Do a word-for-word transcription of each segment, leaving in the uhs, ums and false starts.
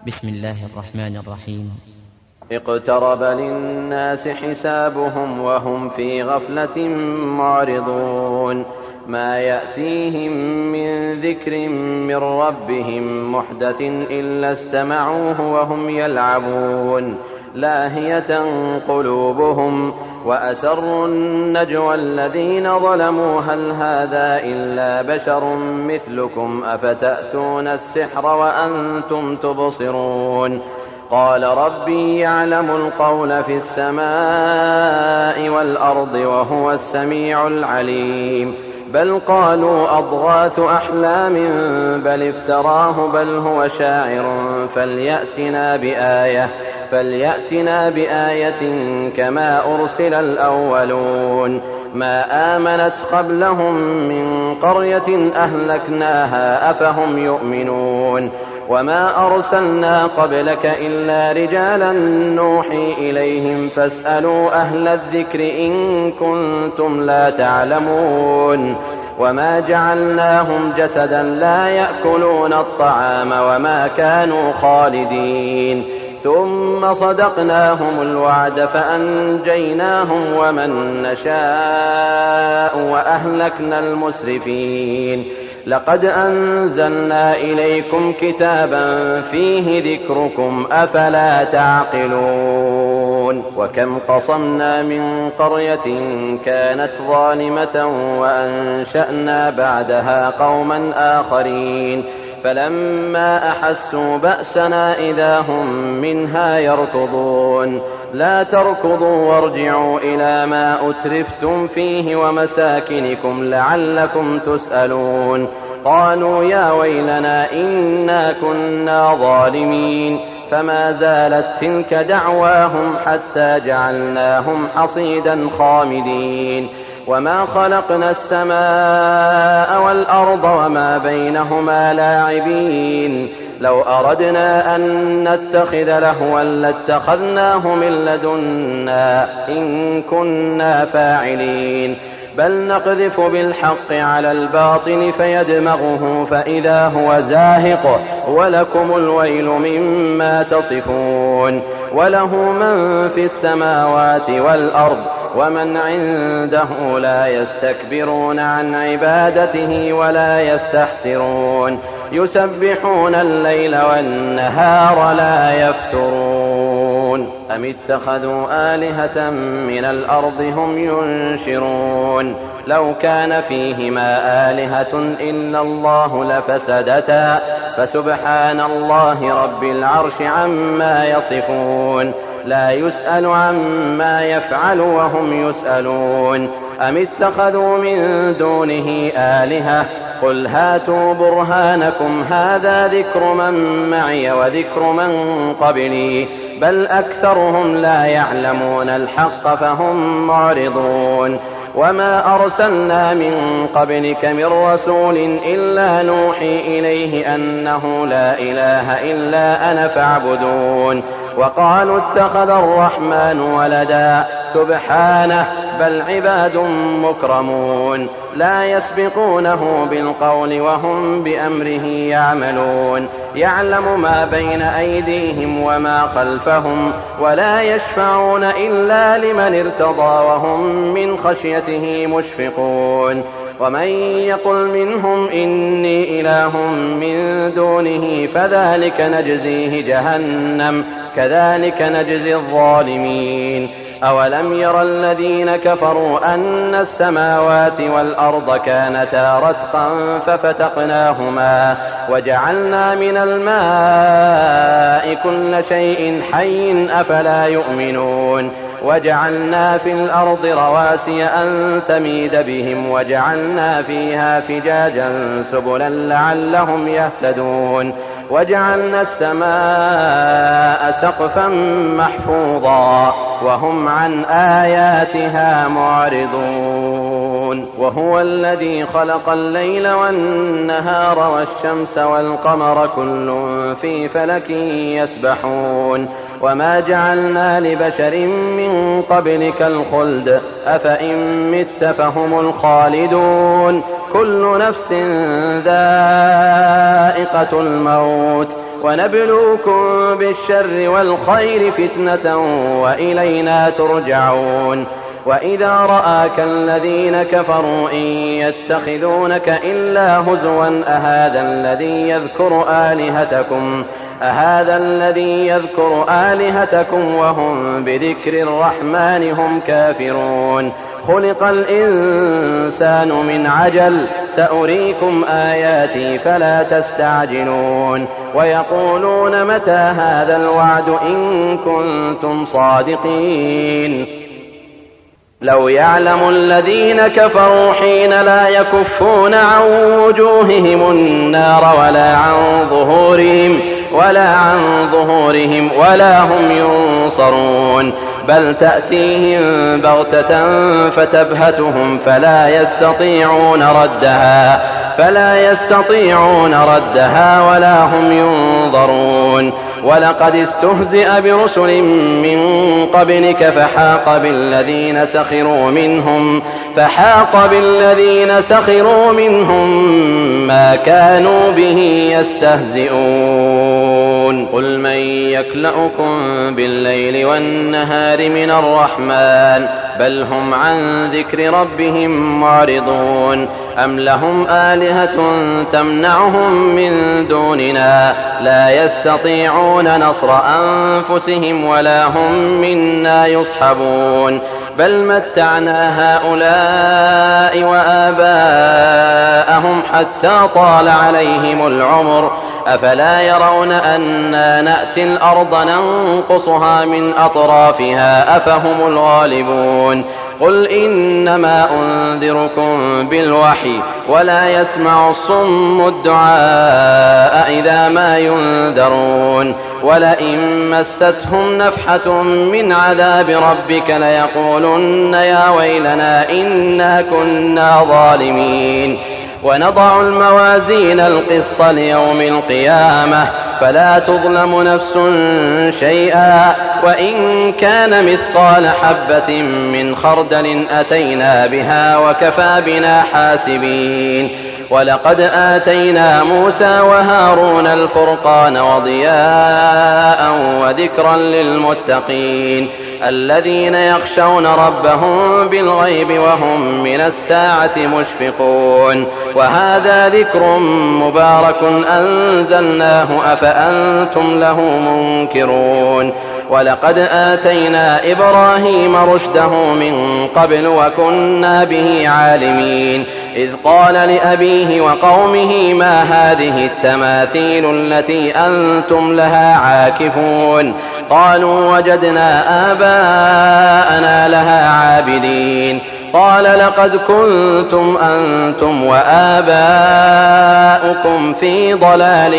بسم الله الرحمن الرحيم. اقترب للناس حسابهم وهم في غفلة معرضون ما يأتيهم من ذكر من ربهم محدث إلا استمعوه وهم يلعبون لاهية قلوبهم وأسروا النجوى الذين ظلموا هل هذا إلا بشر مثلكم أفتأتون السحر وأنتم تبصرون قال ربي يعلم القول في السماء والأرض وهو السميع العليم بل قالوا أضغاث أحلام بل افتراه بل هو شاعر فليأتنا بآية فليأتنا بآية كما أرسل الأولون ما آمنت قبلهم من قرية أهلكناها أفهم يؤمنون وما أرسلنا قبلك إلا رجالا نوحي إليهم فاسألوا أهل الذكر إن كنتم لا تعلمون وما جعلناهم جسدا لا يأكلون الطعام وما كانوا خالدين ثم صدقناهم الوعد فأنجيناهم ومن نشاء وأهلكنا المسرفين لقد أنزلنا إليكم كتابا فيه ذكركم أفلا تعقلون وكم قصمنا من قرية كانت ظالمة وأنشأنا بعدها قوما آخرين فلما أحسوا بأسنا إذا هم منها يركضون لا تركضوا وارجعوا إلى ما أترفتم فيه ومساكنكم لعلكم تسألون قالوا يا ويلنا إنا كنا ظالمين فما زالت تلك دعواهم حتى جعلناهم حصيدا خامدين وما خلقنا السماء والأرض وما بينهما لاعبين لو أردنا أن نتخذ لهوا لاتخذناه من لدنا إن كنا فاعلين بل نقذف بالحق على الباطل فيدمغه فإذا هو زاهق ولكم الويل مما تصفون وله من في السماوات والأرض ومن عنده لا يستكبرون عن عبادته ولا يستحسرون يسبحون الليل والنهار لا يفترون أم اتخذوا آلهة من الأرض هم ينشرون لو كان فيهما آلهة إلا الله لفسدتا فسبحان الله رب العرش عما يصفون لا يسأل عما يفعل وهم يسألون أم اتخذوا من دونه آلهة قل هاتوا برهانكم هذا ذكر من معي وذكر من قبلي بل أكثرهم لا يعلمون الحق فهم معرضون وما أرسلنا من قبلك من رسول إلا نوحي إليه أنه لا إله إلا أنا فاعبدون وقالوا اتخذ الرحمن ولدا سبحانه بل عباد مكرمون لا يسبقونه بالقول وهم بأمره يعملون يعلم ما بين أيديهم وما خلفهم ولا يشفعون إلا لمن ارتضى وهم من خشيته مشفقون ومن يقل منهم إني إله من دونه فذلك نجزيه جهنم كذلك نجزي الظالمين أولم ير الذين كفروا أن السماوات والأرض كانتا رتقا ففتقناهما وجعلنا من الماء كل شيء حي أفلا يؤمنون وجعلنا في الأرض رواسي أن تميد بهم وجعلنا فيها فجاجا سبلا لعلهم يهتدون وجعلنا السماء سقفا محفوظا وهم عن آياتها معرضون وهو الذي خلق الليل والنهار والشمس والقمر كل في فلك يسبحون وما جعلنا لبشر من قبلك الخلد أفإن مت فهم الخالدون كل نفس ذائقة الموت ونبلوكم بالشر والخير فتنة وإلينا ترجعون وإذا رآك الذين كفروا إن يتخذونك إلا هزوا أهذا الذي يذكر آلهتكم أهذا الذي يذكر آلهتكم وهم بذكر الرحمن هم كافرون خلق الإنسان من عجل سأريكم آياتي فلا تستعجلون ويقولون متى هذا الوعد إن كنتم صادقين لو يعلم الذين كفروا حين لا يكفون عن وجوههم النار ولا عن ظهورهم ولا عن ظهورهم ولا هم ينصرون بل تأتيهم بغتة فتبهتهم فلا يستطيعون ردها فلا يستطيعون ردها ولا هم ينظرون ولقد استهزئ برسل من قبلك فحاق بالذين سخروا منهم فحاق بالذين سخروا منهم ما كانوا به يستهزئون قل من يكلؤكم بالليل والنهار من الرحمن بل هم عن ذكر ربهم معرضون أم لهم آلهة تمنعهم من دوننا لا يستطيعون نصر أنفسهم ولا هم منا يصحبون بل متعنا هؤلاء وآباءهم حتى طال عليهم العمر أفلا يرون أنا نأتي الأرض ننقصها من أطرافها أفهم الغالبون قل إنما أنذركم بالوحي ولا يسمع الصم الدعاء إذا ما ينذرون ولئن مستهم نفحة من عذاب ربك ليقولن يا ويلنا إنا كنا ظالمين ونضع الموازين القسط ليوم القيامة فلا تظلم نفس شيئا وإن كان مثقال حبة من خردل أتينا بها وكفى بنا حاسبين ولقد آتينا موسى وهارون الفرقان وضياء وذكرا للمتقين الذين يخشون ربهم بالغيب وهم من الساعة مشفقون وهذا ذكر مبارك أنزلناه أفأنتم له منكرون ولقد آتينا إبراهيم رشده من قبل وكنا به عالمين إذ قال لأبيه وقومه ما هذه التماثيل التي أنتم لها عاكفون قالوا وجدنا آباءنا لها عابدين قال لقد كنتم أنتم وآباؤكم في ضلال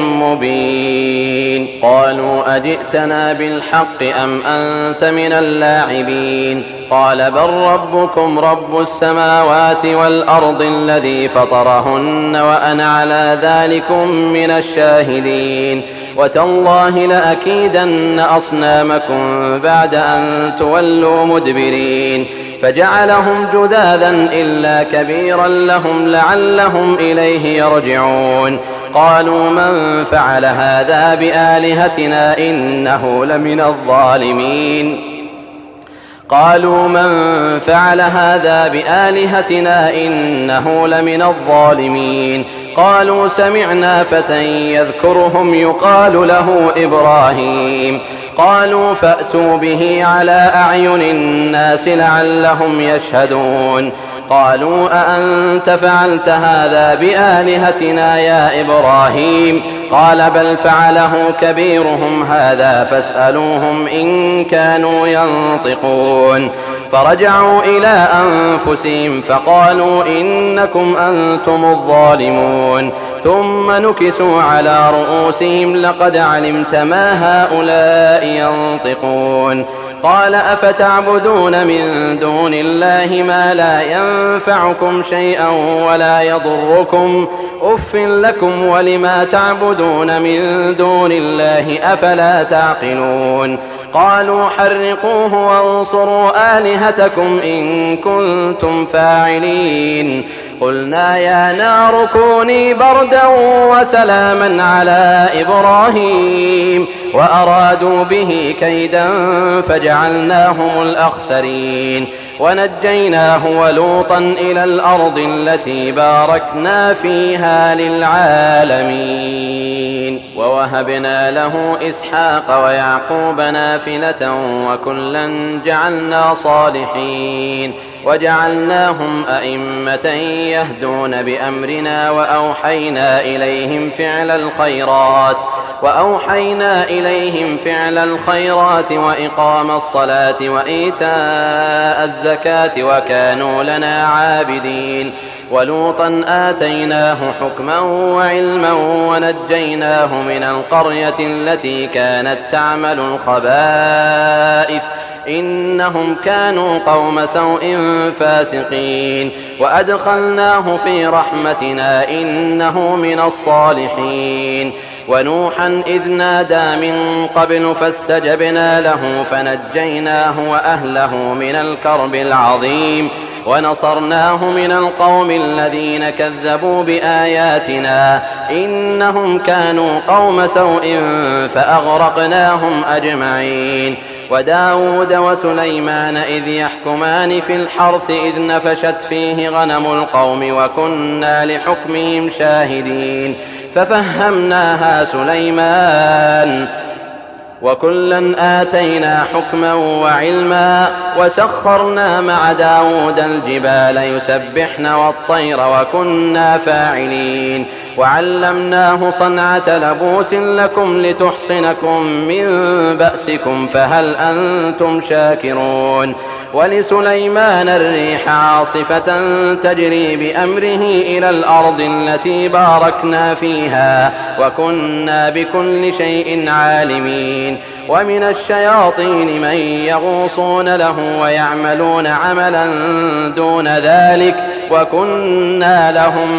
مبين قالوا أجئتنا بالحق أم أنت من اللاعبين قال بل ربكم رب السماوات والأرض الذي فطرهن وأنا على ذلكم من الشاهدين وتالله لأكيدن أصنامكم بعد أن تولوا مدبرين فجعلهم جذاذا إلا كبيرا لهم لعلهم إليه يرجعون قالوا من فعل هذا بآلهتنا إنه لمن الظالمين قالوا من فعل هذا بآلهتنا إنه لمن الظالمين قالوا سمعنا فتى يذكرهم يقال له إبراهيم قالوا فأتوا به على أعين الناس لعلهم يشهدون قالوا أأنت فعلت هذا بآلهتنا يا إبراهيم قال بل فعله كبيرهم هذا فاسألوهم إن كانوا ينطقون فرجعوا إلى أنفسهم فقالوا إنكم أنتم الظالمون ثم نكسوا على رؤوسهم لقد علمت ما هؤلاء ينطقون قال أفتعبدون من دون الله ما لا ينفعكم شيئا ولا يضركم أف لكم ولما تعبدون من دون الله أفلا تعقلون قالوا حرقوه وانصروا آلهتكم إن كنتم فاعلين قلنا يا نار كوني بردا وسلاما على إبراهيم وأرادوا به كيدا فجعلناهم الأخسرين ونجيناه ولوطا إلى الأرض التي باركنا فيها للعالمين ووهبنا له إسحاق ويعقوب نافلة وكلا جعلنا صالحين وجعلناهم أئمة يهدون بأمرنا وأوحينا إليهم فعل الخيرات وأوحينا إليهم فعل الخيرات وإقام الصلاة وإيتاء الزكاة وكانوا لنا عابدين ولوطا آتيناه حكما وعلما ونجيناه من القرية التي كانت تعمل الخبائث إنهم كانوا قوم سوء فاسقين وأدخلناه في رحمتنا إنه من الصالحين ونوحا إذ نادى من قبل فاستجبنا له فنجيناه وأهله من الكرب العظيم ونصرناه من القوم الذين كذبوا بآياتنا إنهم كانوا قوم سوء فأغرقناهم أجمعين وداود وسليمان إذ يحكمان في الحرث إذ نفشت فيه غنم القوم وكنا لحكمهم شاهدين ففهمناها سليمان وكلا آتينا حكما وعلما وسخرنا مع داود الجبال يسبحن والطير وكنا فاعلين وعلمناه صنعة لبوس لكم لتحصنكم من بأسكم فهل أنتم شاكرون ولسليمان الريح عاصفة تجري بأمره إلى الأرض التي باركنا فيها وكنا بكل شيء عالمين ومن الشياطين من يغوصون له ويعملون عملا دون ذلك وكنا لهم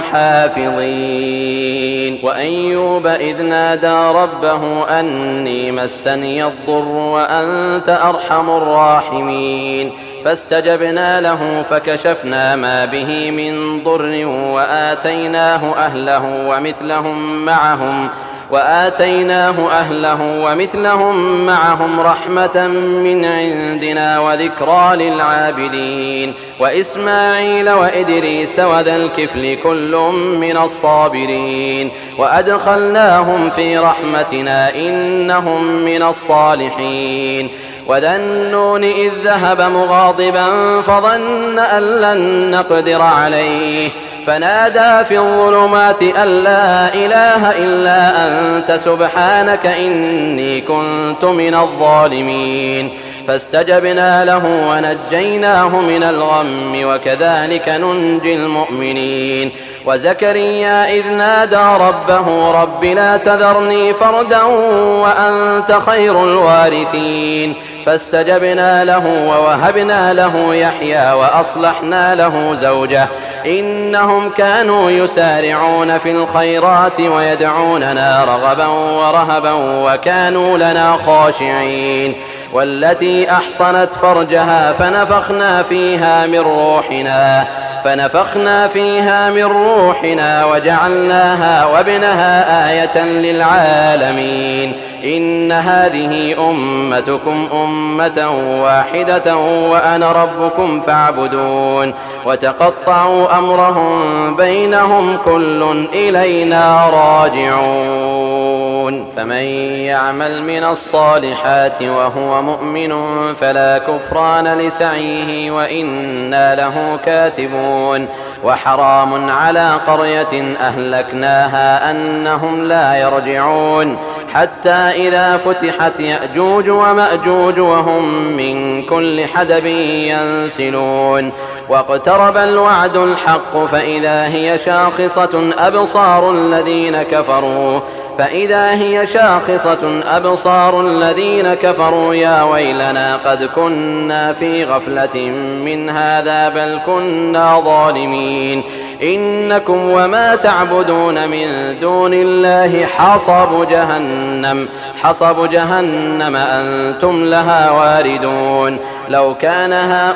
حافظين وأيوب إذ نادى ربه أني مسني الضر وأنت أرحم الراحمين فاستجبنا له فكشفنا ما به من ضر وآتيناه أهله ومثلهم معهم وآتيناه أهله ومثلهم معهم رحمة من عندنا وذكرى للعابدين وإسماعيل وإدريس وذا الكفل كل من الصابرين وأدخلناهم في رحمتنا إنهم من الصالحين وذا النون إذ ذهب مغاضبا فظن أن لن نقدر عليه فنادى في الظلمات أن لا إله إلا أنت سبحانك إني كنت من الظالمين فاستجبنا له ونجيناه من الغم وكذلك ننجي المؤمنين وزكريا إذ نادى ربه رب لا تذرني فردا وأنت خير الوارثين فاستجبنا له ووهبنا له يحيى وأصلحنا له زوجه إنهم كانوا يسارعون في الخيرات ويدعوننا رغبا ورهبا وكانوا لنا خاشعين والتي أحصنت فرجها فنفخنا فيها من روحنا فنفخنا فيها من روحنا وجعلناها وابنها آية للعالمين إن هذه أمتكم أمة واحدة وأنا ربكم فاعبدون وتقطعوا أمرهم بينهم كل إلينا راجعون فمن يعمل من الصالحات وهو مؤمن فلا كفران لسعيه وإنا له كاتبون وحرام على قرية أهلكناها أنهم لا يرجعون حتى إذا فتحت يأجوج ومأجوج وهم من كل حدب ينسلون واقترب الوعد الحق فإذا هي شاخصة أبصار الذين كفروا فإذا هي شاخصة أبصار الذين كفروا يا ويلنا قد كنا في غفلة من هذا بل كنا ظالمين إنكم وما تعبدون من دون الله حصب جهنم حصب جهنم أنتم لها واردون لو كان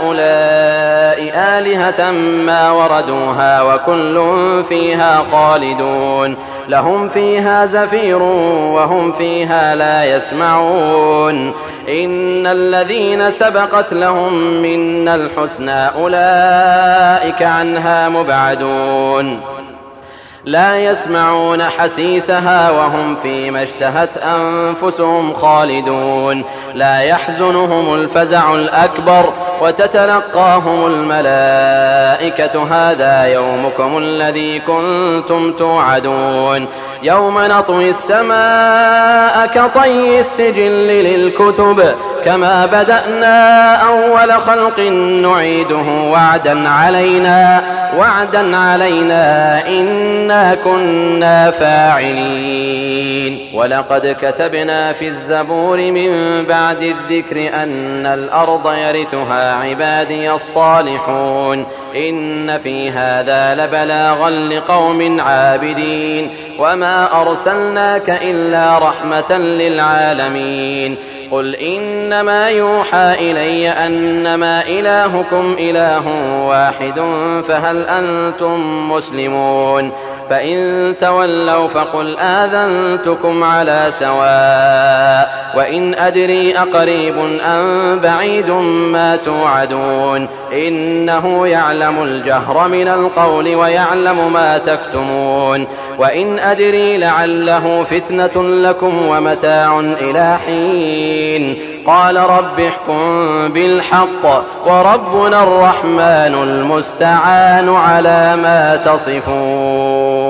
هؤلاء آلهة ما وردوها وكل فيها خالدون لهم فيها زفير وهم فيها لا يسمعون إن الذين سبقت لهم منا الحسنى أولئك عنها مبعدون لا يسمعون حسيسها وهم فيما اشتهت أنفسهم خالدون لا يحزنهم الفزع الأكبر وتتلقاهم الملائكة هذا يومكم الذي كنتم توعدون يوم نطوي السماء كطي السجل للكتب كما بدأنا أول خلق نعيده وعدا علينا وعدا علينا إنا كنا فاعلين ولقد كتبنا في الزبور من بعد الذكر أن الأرض يرثها عبادي الصالحون إن في هذا لبلاغا لقوم عابدين وما أرسلناك إلا رحمة للعالمين قل إنما يوحى إلي أنما إلهكم إله واحد فهل أنتم مسلمون فإن تولوا فقل آذنتكم على سواء وإن أدري أقريب أم بعيد ما توعدون إنه يعلم الجهر من القول ويعلم ما تكتمون وإن أدري لعله فتنة لكم ومتاع إلى حين قال رب احكم بالحق وربنا الرحمن المستعان على ما تصفون.